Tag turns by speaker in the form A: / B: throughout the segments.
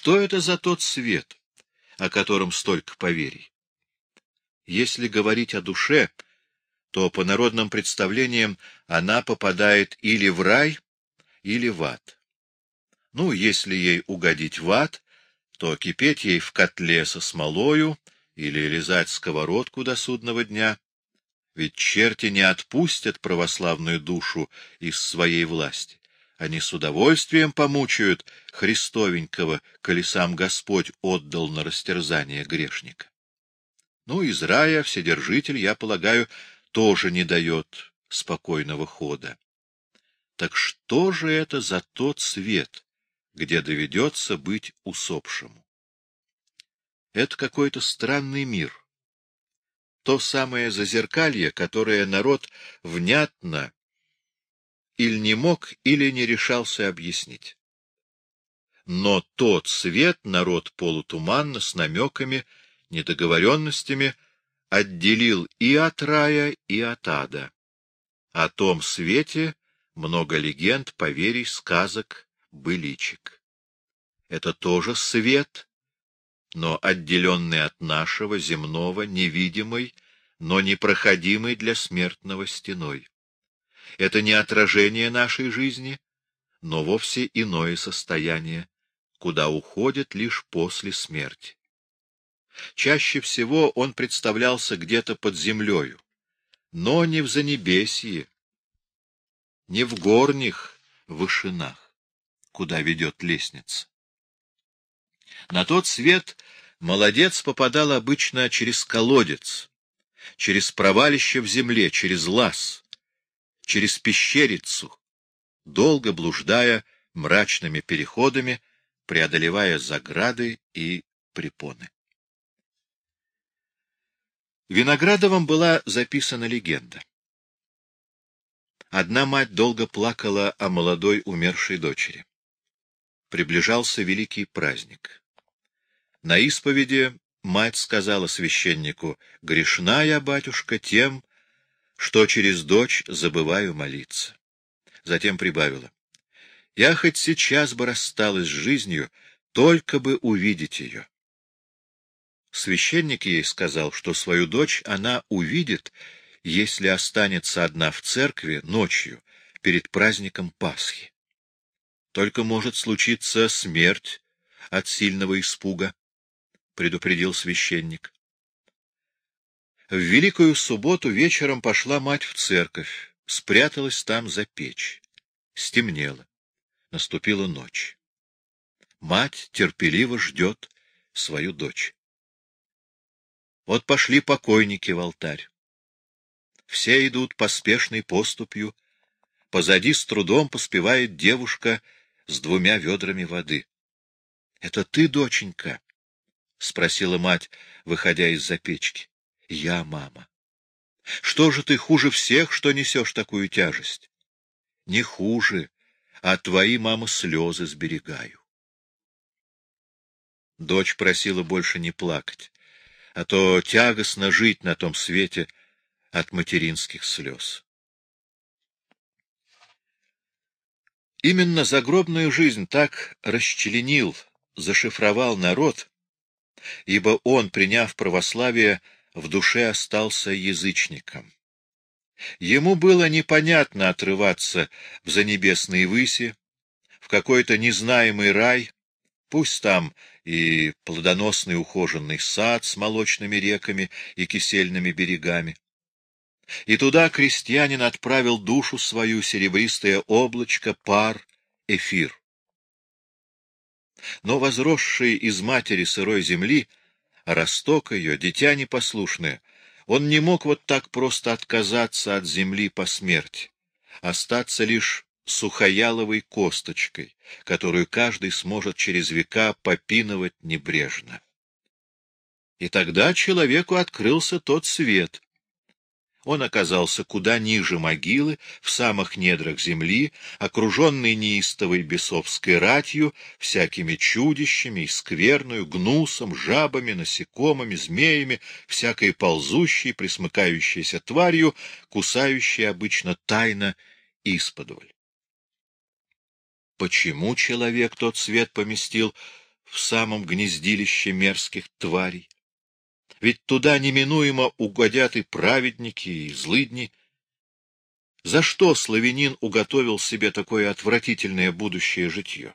A: что это за тот свет, о котором столько поверий? Если говорить о душе, то по народным представлениям она попадает или в рай, или в ад. Ну, если ей угодить в ад, то кипеть ей в котле со смолою или лизать сковородку до судного дня, ведь черти не отпустят православную душу из своей власти. Они с удовольствием помучают Христовенького, коли сам Господь отдал на растерзание грешника. Ну, из рая Вседержитель, я полагаю, тоже не дает спокойного хода. Так что же это за тот свет, где доведется быть усопшему? Это какой-то странный мир. То самое зазеркалье, которое народ внятно или не мог, или не решался объяснить. Но тот свет народ полутуманно, с намеками, недоговоренностями отделил и от рая, и от ада. О том свете много легенд, поверий, сказок, быличек. Это тоже свет, но отделенный от нашего, земного, невидимой, но непроходимой для смертного стеной. Это не отражение нашей жизни, но вовсе иное состояние, куда уходит лишь после смерти. Чаще всего он представлялся где-то под землею, но не в занебесье, не в горних вышинах, куда ведет лестница. На тот свет молодец попадал обычно через колодец, через провалище в земле, через лаз, через пещерицу, долго блуждая мрачными переходами, преодолевая заграды и препоны. Виноградовым была записана легенда. Одна мать долго плакала о молодой умершей дочери. Приближался великий праздник. На исповеди мать сказала священнику: «Грешна я, батюшка, тем, что через дочь забываю молиться». Затем прибавила: «Я хоть сейчас бы рассталась с жизнью, только бы увидеть ее». Священник ей сказал, что свою дочь она увидит, если останется одна в церкви ночью перед праздником Пасхи. Только может случиться смерть от сильного испуга, предупредил священник. В Великую Субботу вечером пошла мать в церковь, спряталась там за печь. Стемнело. Наступила ночь. Мать терпеливо ждет свою дочь. Вот пошли покойники в алтарь. Все идут поспешной поступью. Позади с трудом поспевает девушка с 2 ведрами воды. — Это ты, доченька? — спросила мать, выходя из-за печки. — Я, мама. — Что же ты хуже всех, что несешь такую тяжесть? — Не хуже, а твои, мама, слезы сберегаю. Дочь просила больше не плакать, а то тягостно жить на том свете от материнских слез. Именно загробную жизнь так расчленил, зашифровал народ, ибо он, приняв православие, в душе остался язычником. Ему было непонятно отрываться в занебесные выси, в какой-то незнаемый рай, пусть там и плодоносный ухоженный сад с молочными реками и кисельными берегами. И туда крестьянин отправил душу свою, серебристое облачко, пар, эфир. Но возросший из матери сырой земли, росток ее, дитя непослушное, он не мог вот так просто отказаться от земли по смерти, остаться лишь сухояловой косточкой, которую каждый сможет через века попинывать небрежно. И тогда человеку открылся тот свет. Он оказался куда ниже могилы, в самых недрах земли, окруженный неистовой бесовской ратью, всякими чудищами, и скверною, гнусом, жабами, насекомыми, змеями, всякой ползущей, пресмыкающейся тварью, кусающей обычно тайно исподволь. Почему человек тот свет поместил в самом гнездилище мерзких тварей. Ведь туда неминуемо угодят и праведники, и злыдни. За что славянин уготовил себе такое отвратительное будущее житье?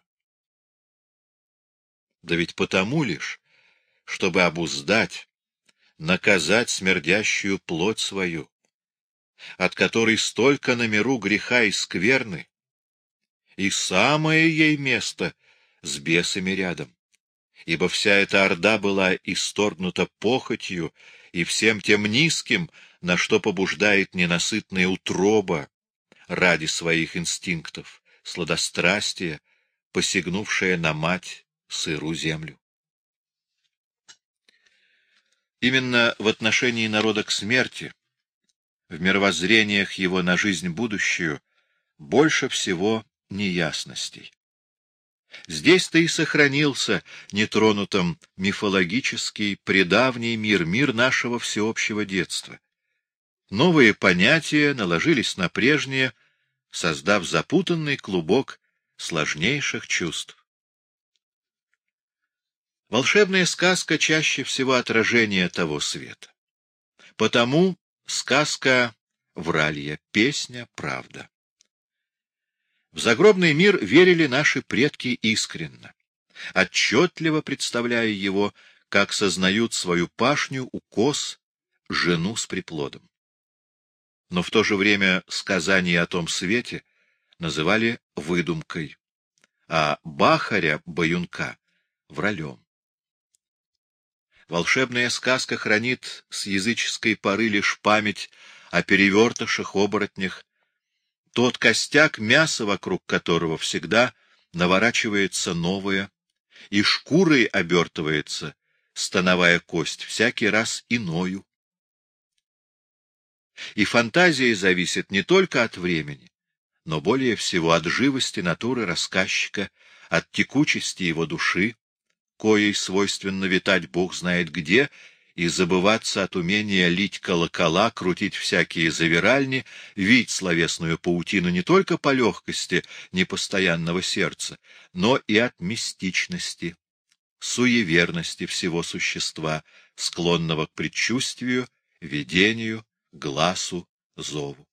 A: Да ведь потому лишь, чтобы обуздать, наказать смердящую плоть свою, от которой столько на миру греха и скверны, и самое ей место с бесами рядом, ибо вся эта орда была исторгнута похотью и всем тем низким, на что побуждает ненасытная утроба ради своих инстинктов, сладострастия, посягнувшая на мать сыру землю. Именно в отношении народа к смерти, в мировоззрениях его на жизнь будущую, больше всего неясностей. Здесь-то и сохранился нетронутым мифологический, предавний мир, мир нашего всеобщего детства. Новые понятия наложились на прежние, создав запутанный клубок сложнейших чувств. Волшебная сказка чаще всего отражение того света. Потому сказка — вралье, песня — правда. В загробный мир верили наши предки искренно, отчетливо представляя его, как сознают свою пашню, укос, жену с приплодом. Но в то же время сказания о том свете называли выдумкой, а бахаря-баюнка — вралем. Волшебная сказка хранит с языческой поры лишь память о перевертышах, оборотнях, тот костяк мяса, вокруг которого всегда наворачивается новое, и шкурой обертывается становая кость, всякий раз иною. И фантазия зависит не только от времени, но более всего от живости натуры рассказчика, от текучести его души, коей свойственно витать Бог знает где, и забываться от умения лить колокола, крутить всякие завиральни, вить словесную паутину не только по легкости непостоянного сердца, но и от мистичности, суеверности всего существа, склонного к предчувствию, видению, гласу, зову.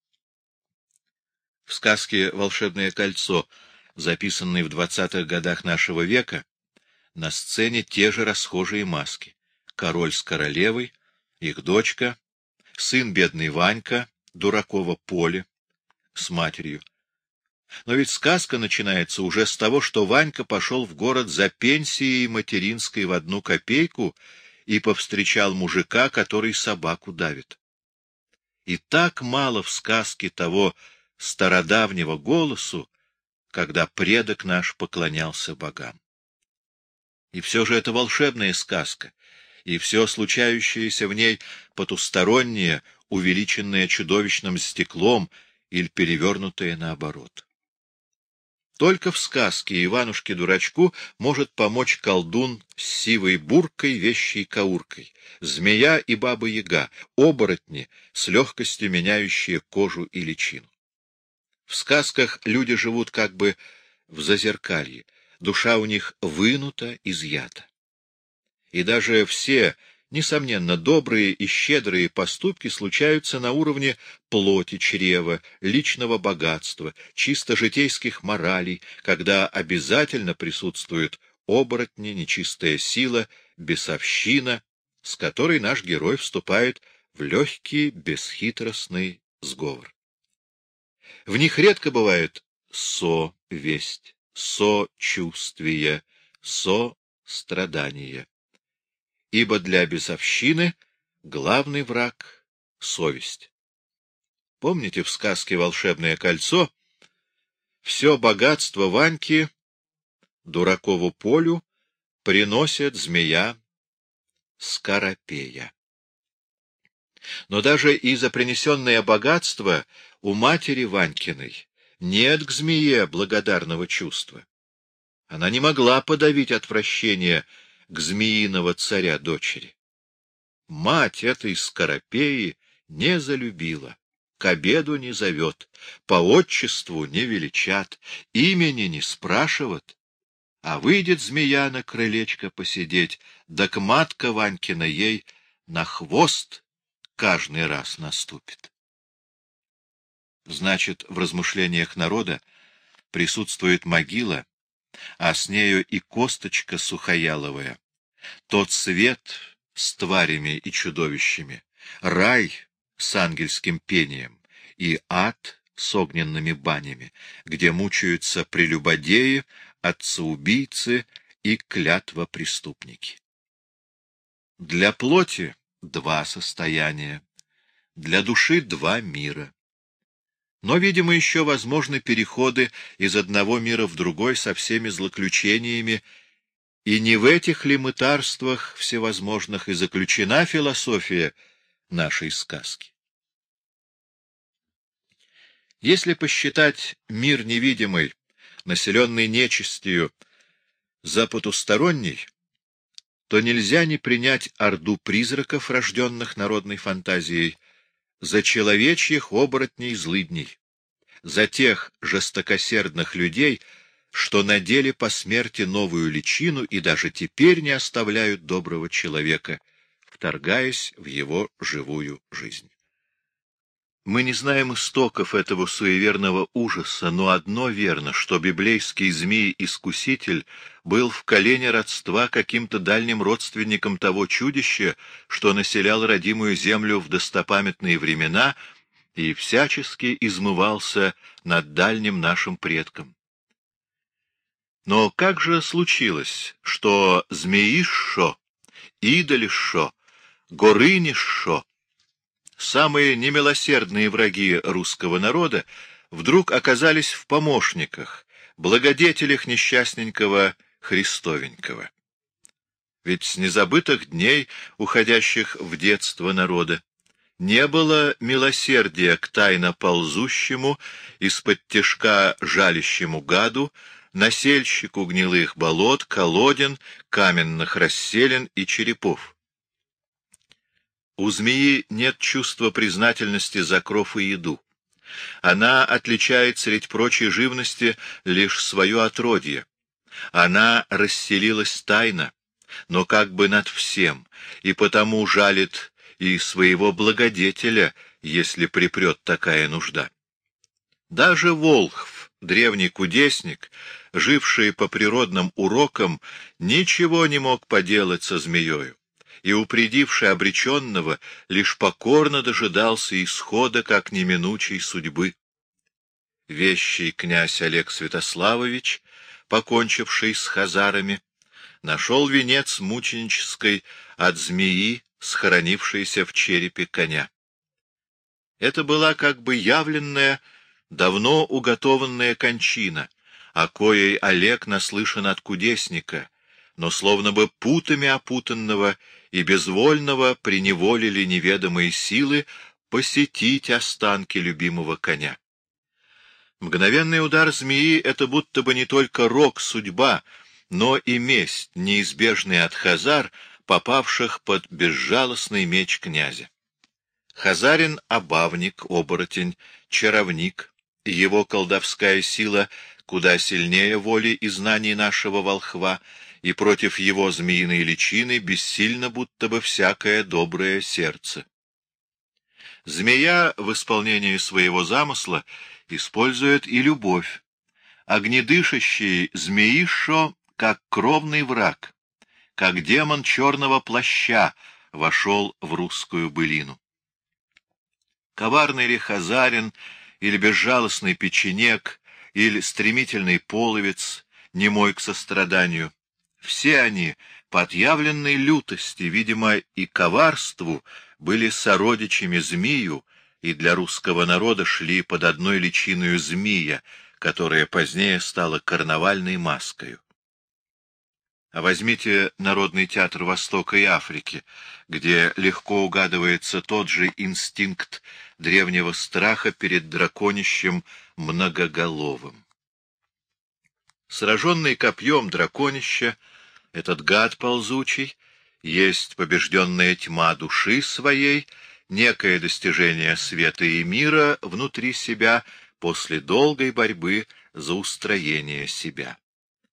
A: В сказке «Волшебное кольцо», записанной в 20-х годах нашего века, на сцене те же расхожие маски. Король с королевой, их дочка, сын бедный Ванька, дураково Поле, с матерью. Но ведь сказка начинается уже с того, что Ванька пошел в город за пенсией материнской в 1 копейку и повстречал мужика, который собаку давит. И так мало в сказке того стародавнего голосу, когда предок наш поклонялся богам. И все же это волшебная сказка, и все случающееся в ней потустороннее, увеличенное чудовищным стеклом или перевернутое наоборот. Только в сказке Иванушке-дурачку может помочь колдун с сивой буркой, вещей кауркой, змея и баба-яга, оборотни, с легкостью меняющие кожу и личину. В сказках люди живут как бы в зазеркалье, душа у них вынута, изъята. И даже все, несомненно, добрые и щедрые поступки случаются на уровне плоти, чрева, личного богатства, чисто житейских моралей, когда обязательно присутствуют оборотни, нечистая сила, бесовщина, с которой наш герой вступает в легкий, бесхитростный сговор. В них редко бывает совесть, сочувствие, сострадание. Ибо для бесовщины главный враг — совесть. Помните в сказке «Волшебное кольцо» все богатство Ваньки дуракову Полю приносит змея Скоропея. Но даже и за принесенное богатство у матери Ванькиной нет к змее благодарного чувства. Она не могла подавить отвращение к змеиного царя дочери. Мать этой Скоропеи не залюбила, к обеду не зовет, по отчеству не величат, имени не спрашивают, А выйдет змея на крылечко посидеть, да к матка Ванькина ей на хвост каждый раз наступит. Значит, в размышлениях народа присутствует могила, а с нею и косточка сухояловая, тот свет с тварями и чудовищами, рай с ангельским пением и ад с огненными банями, где мучаются прелюбодеи, отцеубийцы и клятвопреступники. Для плоти два состояния, для души два мира. Но, видимо, еще возможны переходы из одного мира в другой со всеми злоключениями, и не в этих ли мытарствах всевозможных и заключена философия нашей сказки? Если посчитать мир невидимый, населенный нечистью, за потусторонний, то нельзя не принять орду призраков, рожденных народной фантазией, за человечьих оборотней-злыдней, за тех жестокосердных людей, что надели по смерти новую личину и даже теперь не оставляют доброго человека, вторгаясь в его живую жизнь. Мы не знаем истоков этого суеверного ужаса, но одно верно, что библейский змей-искуситель был в колене родства каким-то дальним родственником того чудища, что населял родимую землю в достопамятные времена и всячески измывался над дальним нашим предком. Но как же случилось, что змеишшо, идолишшо, горынишшо, самые немилосердные враги русского народа, вдруг оказались в помощниках, благодетелях несчастненького Христовенького? Ведь с незабытых дней, уходящих в детство народа, не было милосердия к тайно ползущему, из-под тишка жалящему гаду, насельщику гнилых болот, колоден, каменных расселин и черепов. У змеи нет чувства признательности за кров и еду. Она отличает средь прочей живности лишь свое отродье. Она расселилась тайно, но как бы над всем, и потому жалит и своего благодетеля, если припрет такая нужда. Даже Волхв, древний кудесник, живший по природным урокам, ничего не мог поделать со змеёю, и, упредивший обреченного, лишь покорно дожидался исхода как неминучей судьбы. Вещий князь Олег Святославович, покончивший с хазарами, нашел венец мученической от змеи, схоронившейся в черепе коня. Это была как бы явленная, давно уготованная кончина, о коей Олег наслышан от кудесника, но словно бы путами опутанного и безвольного приневолили неведомые силы посетить останки любимого коня. Мгновенный удар змеи — это будто бы не только рок судьба, но и месть, неизбежная от хазар, попавших под безжалостный меч князя. Хазарин — обавник, оборотень, чаровник, его колдовская сила куда сильнее воли и знаний нашего волхва, и против его змеиной личины бессильно будто бы всякое доброе сердце. Змея в исполнении своего замысла использует и любовь. Огнедышащий змеишо, как кровный враг, как демон черного плаща, вошел в русскую былину. Коварный ли хазарин, или безжалостный печенек, или стремительный половец, немой к состраданию, все они, по отъявленной лютости, видимо, и коварству, были сородичами змею, и для русского народа шли под одной личиною змея, которая позднее стала карнавальной маскою. А возьмите Народный театр Востока и Африки, где легко угадывается тот же инстинкт древнего страха перед драконищем многоголовым. Сраженный копьем драконища, этот гад ползучий, есть побежденная тьма души своей, некое достижение света и мира внутри себя после долгой борьбы за устроение себя.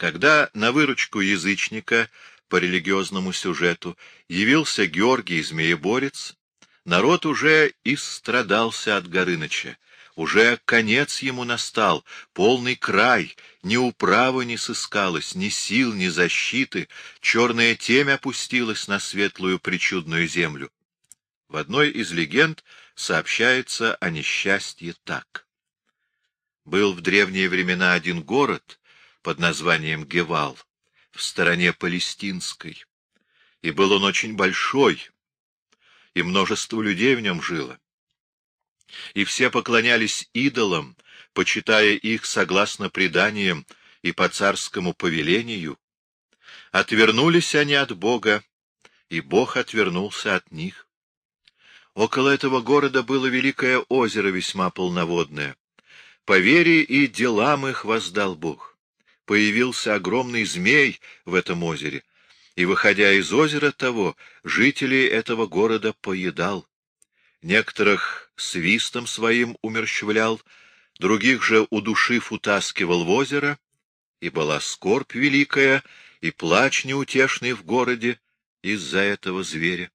A: Когда на выручку язычника по религиозному сюжету явился Георгий Змееборец, народ уже истрадался от Горыныча, уже конец ему настал, полный край, ни управы не сыскалось, ни сил, ни защиты, черная темь опустилась на светлую причудную землю. В одной из легенд сообщается о несчастье так. Был в древние времена один город под названием Гевал, в стороне Палестинской, и был он очень большой, и множество людей в нем жило. И все поклонялись идолам, почитая их согласно преданиям и по царскому повелению. Отвернулись они от Бога, и Бог отвернулся от них. Около этого города было великое озеро, весьма полноводное. По вере и делам их воздал Бог. Появился огромный змей в этом озере, и, выходя из озера того, жителей этого города поедал. Некоторых свистом своим умерщвлял, других же, удушив, утаскивал в озеро, и была скорбь великая, и плач неутешный в городе из-за этого зверя.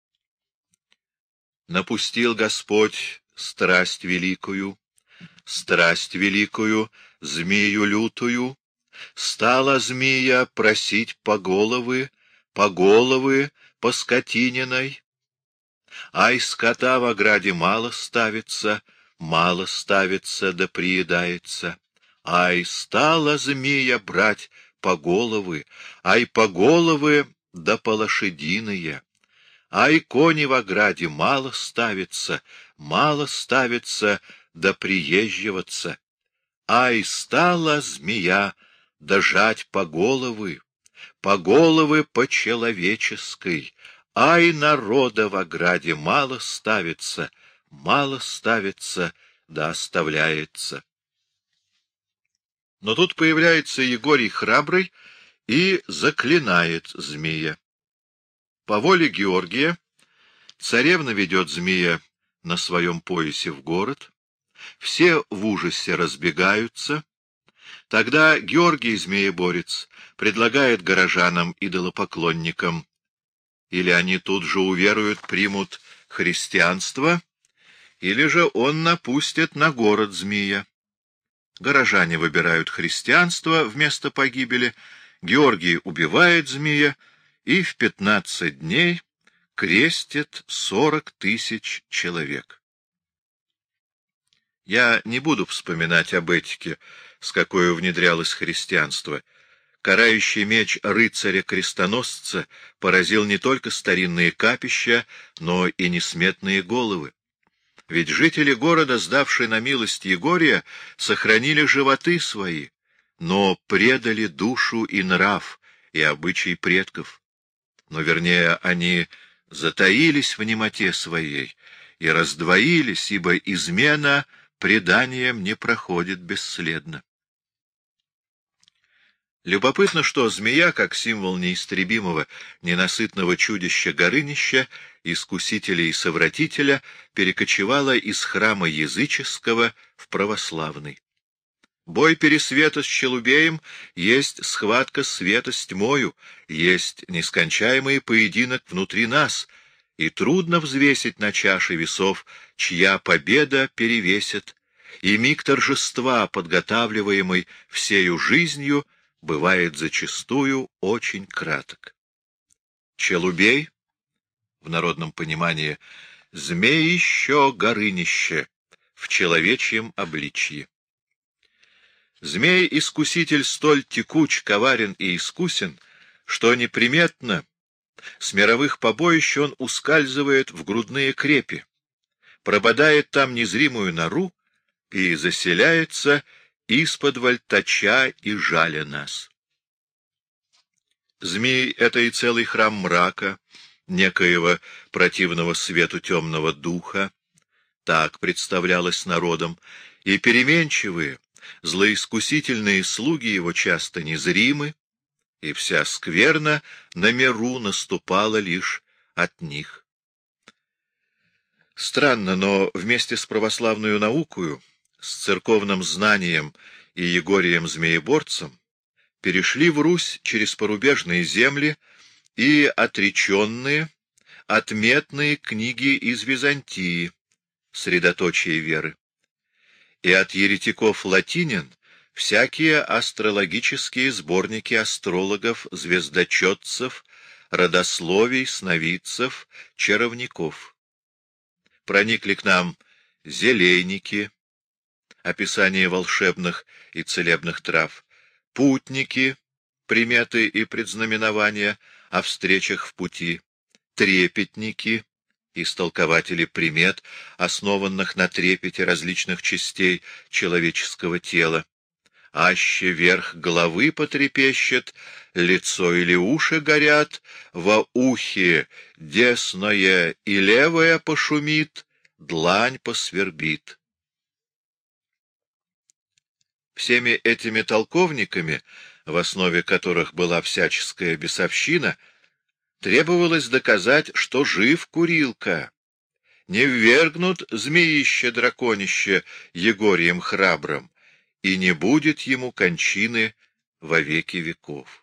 A: Напустил Господь страсть великую, змею лютую, стала змея просить по головы, по скотининой. Ай, скота в ограде мало ставится, да приедается. Ай, стала змея брать по головы, по головы, да по лошадиные. Ай, кони в ограде мало ставится, да приезживаться. Ай, стала змея дожать по головы по человеческой. Ай, народа в ограде мало ставится, да оставляется. Но тут появляется Егорий Храбрый и заклинает змея. По воле Георгия царевна ведет змея на своем поясе в город, все в ужасе разбегаются. Тогда Георгий Змееборец предлагает горожанам-идолопоклонникам: или они тут же уверуют, примут христианство, или же он напустит на город змея. Горожане выбирают христианство вместо погибели, Георгий убивает змея и в 15 дней крестит 40 000 человек. Я не буду вспоминать об этике, с какой внедрялось христианство. Карающий меч рыцаря-крестоносца поразил не только старинные капища, но и несметные головы. Ведь жители города, сдавшие на милость Егория, сохранили животы свои, но предали душу и нрав, и обычай предков. Но, вернее, они затаились в немоте своей и раздвоились, ибо измена преданием не проходит бесследно. Любопытно, что змея, как символ неистребимого, ненасытного чудища Горынища, искусителя и совратителя, перекочевала из храма языческого в православный. Бой Пересвета с Челубеем есть схватка света с тьмою, есть нескончаемый поединок внутри нас, и трудно взвесить на чаше весов, чья победа перевесит, и миг торжества, подготавливаемый всею жизнью, бывает зачастую очень краток. Челубей, в народном понимании, змеище Горынище в человечьем обличье. Змей-искуситель столь текуч, коварен и искусен, что неприметно с мировых побоищ он ускальзывает в грудные крепи, прободает там незримую нору и заселяется исподволь точа и жаля нас. Змей — это и целый храм мрака, некоего противного свету темного духа, так представлялось народом, и переменчивые, злоискусительные слуги его часто незримы, и вся скверна на миру наступала лишь от них. Странно, но вместе с православную наукою, с церковным знанием и Егорием Змееборцем, перешли в Русь через порубежные земли и отреченные, отметные книги из Византии, средоточие веры, и от еретиков-латинин всякие астрологические сборники астрологов, звездочетцев, родословий, сновидцев, чаровников. Проникли к нам зелейники, описание волшебных и целебных трав, путники, приметы и предзнаменования о встречах в пути, трепетники, истолкователи примет, основанных на трепете различных частей человеческого тела. Аще верх головы потрепещет, лицо или уши горят, во ухе десное и левое пошумит, длань посвербит. Всеми этими толковниками, в основе которых была всяческая бесовщина, требовалось доказать, что жив Курилка, не ввергнут змеище-драконище Егорием храбрым, и не будет ему кончины во веки веков.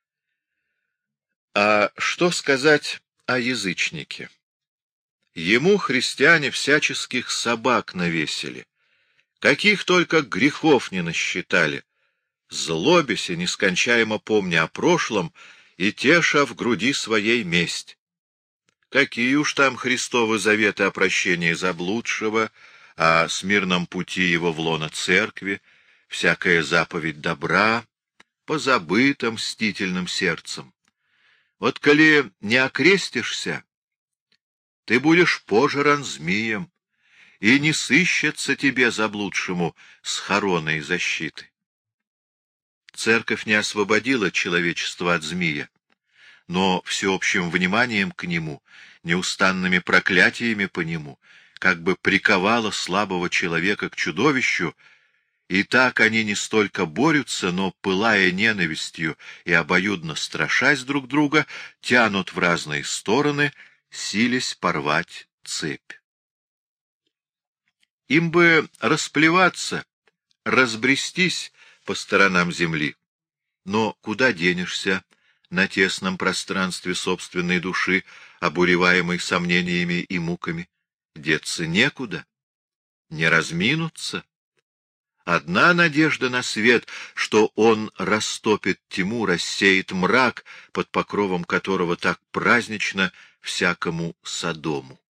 A: А что сказать о язычнике? Ему христиане всяческих собак навесили, каких только грехов не насчитали, злобясь и нескончаемо помня о прошлом и теша в груди своей месть. Какие уж там Христовы заветы о прощении заблудшего, о смирном пути его в лоно церкви, всякая заповедь добра, позабыта мстительным сердцем. Вот коли не окрестишься, ты будешь пожран змеем, и не сыщется тебе заблудшему схорона и защиты. Церковь не освободила человечество от змея, но всеобщим вниманием к нему, неустанными проклятиями по нему, как бы приковала слабого человека к чудовищу, и так они не столько борются, но, пылая ненавистью и обоюдно страшась друг друга, тянут в разные стороны, силясь порвать цепь. Им бы расплеваться, разбрестись по сторонам земли, но куда денешься на тесном пространстве собственной души, обуреваемой сомнениями и муками? Деться некуда, не разминуться. Одна надежда на свет, что он растопит тьму, рассеет мрак, под покровом которого так празднично всякому Содому.